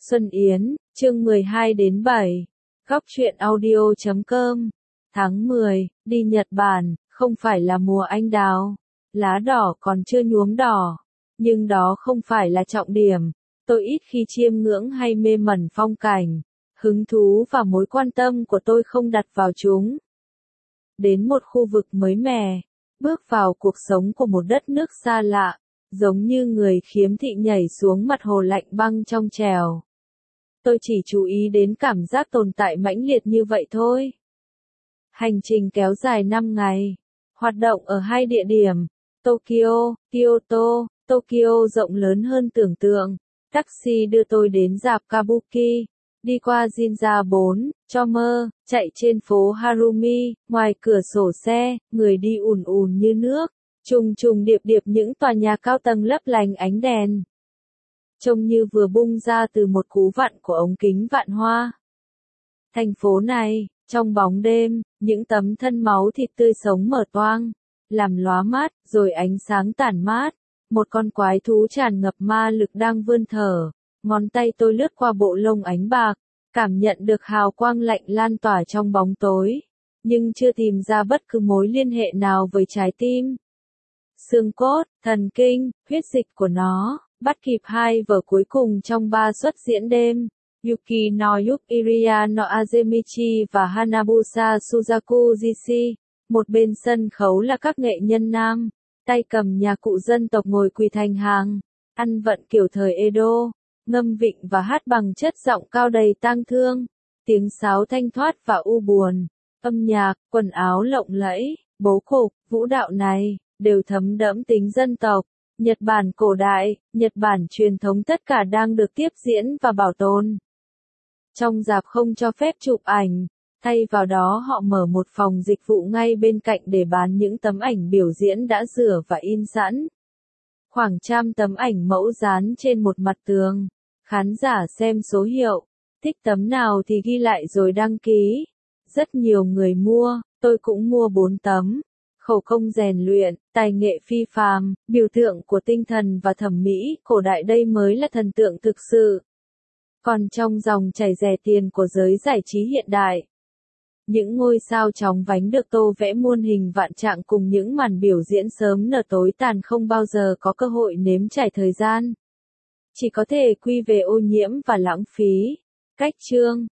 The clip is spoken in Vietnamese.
Xuân Yến, chương 12 đến 7. Góc truyện audio.com. Tháng 10, đi Nhật Bản, không phải là mùa anh đào. Lá đỏ còn chưa nhuốm đỏ. Nhưng đó không phải là trọng điểm. Tôi ít khi chiêm ngưỡng hay mê mẩn phong cảnh. Hứng thú và mối quan tâm của tôi không đặt vào chúng. Đến một khu vực mới mẻ, bước vào cuộc sống của một đất nước xa lạ, giống như người khiếm thị nhảy xuống mặt hồ lạnh băng trong trèo. Tôi chỉ chú ý đến cảm giác tồn tại mãnh liệt như vậy thôi. Hành trình kéo dài 5 ngày, hoạt động ở 2 địa điểm, Tokyo, Kyoto. Tokyo rộng lớn hơn tưởng tượng. Taxi đưa tôi đến rạp Kabuki, đi qua Ginza 4, Chomer, chạy trên phố Harumi, ngoài cửa sổ xe, người đi ùn ùn như nước, trùng trùng điệp điệp những tòa nhà cao tầng lấp lánh ánh đèn. Trông như vừa bung ra từ một cú vặn của ống kính vạn hoa. Thành phố này, trong bóng đêm, những tấm thân máu thịt tươi sống mở toang, làm lóa mắt, rồi ánh sáng tản mát. Một con quái thú tràn ngập ma lực đang vươn thở, ngón tay tôi lướt qua bộ lông ánh bạc, cảm nhận được hào quang lạnh lan tỏa trong bóng tối, nhưng chưa tìm ra bất cứ mối liên hệ nào với trái tim. Xương cốt, thần kinh, huyết dịch của nó, bắt kịp 2 vở cuối cùng trong 3 suất diễn đêm. Yuki no Yukiria no Azemichi và Hanabusa Suzaku Jishi. Một bên sân khấu là các nghệ nhân nam, tay cầm nhạc cụ dân tộc ngồi quỳ thành hàng, ăn vận kiểu thời Edo, ngâm vịnh và hát bằng chất giọng cao đầy tang thương, tiếng sáo thanh thoát và u buồn, âm nhạc, quần áo lộng lẫy, bố cục, vũ đạo này, đều thấm đẫm tính dân tộc. Nhật Bản cổ đại, Nhật Bản truyền thống tất cả đang được tiếp diễn và bảo tồn. Trong rạp không cho phép chụp ảnh, thay vào đó họ mở một phòng dịch vụ ngay bên cạnh để bán những tấm ảnh biểu diễn đã rửa và in sẵn. Khoảng 100 tấm ảnh mẫu dán trên một mặt tường. Khán giả xem số hiệu, thích tấm nào thì ghi lại rồi đăng ký. Rất nhiều người mua, tôi cũng mua 4 tấm. Khẩu công rèn luyện, tài nghệ phi phàm, biểu tượng của tinh thần và thẩm mỹ, cổ đại đây mới là thần tượng thực sự. Còn trong dòng chảy rẻ tiền của giới giải trí hiện đại, những ngôi sao chóng vánh được tô vẽ muôn hình vạn trạng cùng những màn biểu diễn sớm nở tối tàn không bao giờ có cơ hội nếm trải thời gian. Chỉ có thể quy về ô nhiễm và lãng phí. Cách chương,